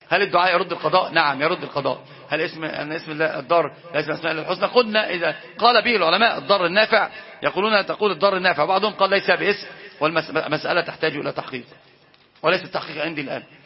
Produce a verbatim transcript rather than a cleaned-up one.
هل الدعاء يرد القضاء؟ نعم يرد القضاء. هل اسم أن اسم الله الضار ليس اسماء الله الحسنى؟ قلنا إذا قال به العلماء الضار النافع يقولون تقول الضار النافع، بعضهم قال ليس باسم، والمسألة تحتاج إلى تحقيق وليس التحقيق عندي الآن.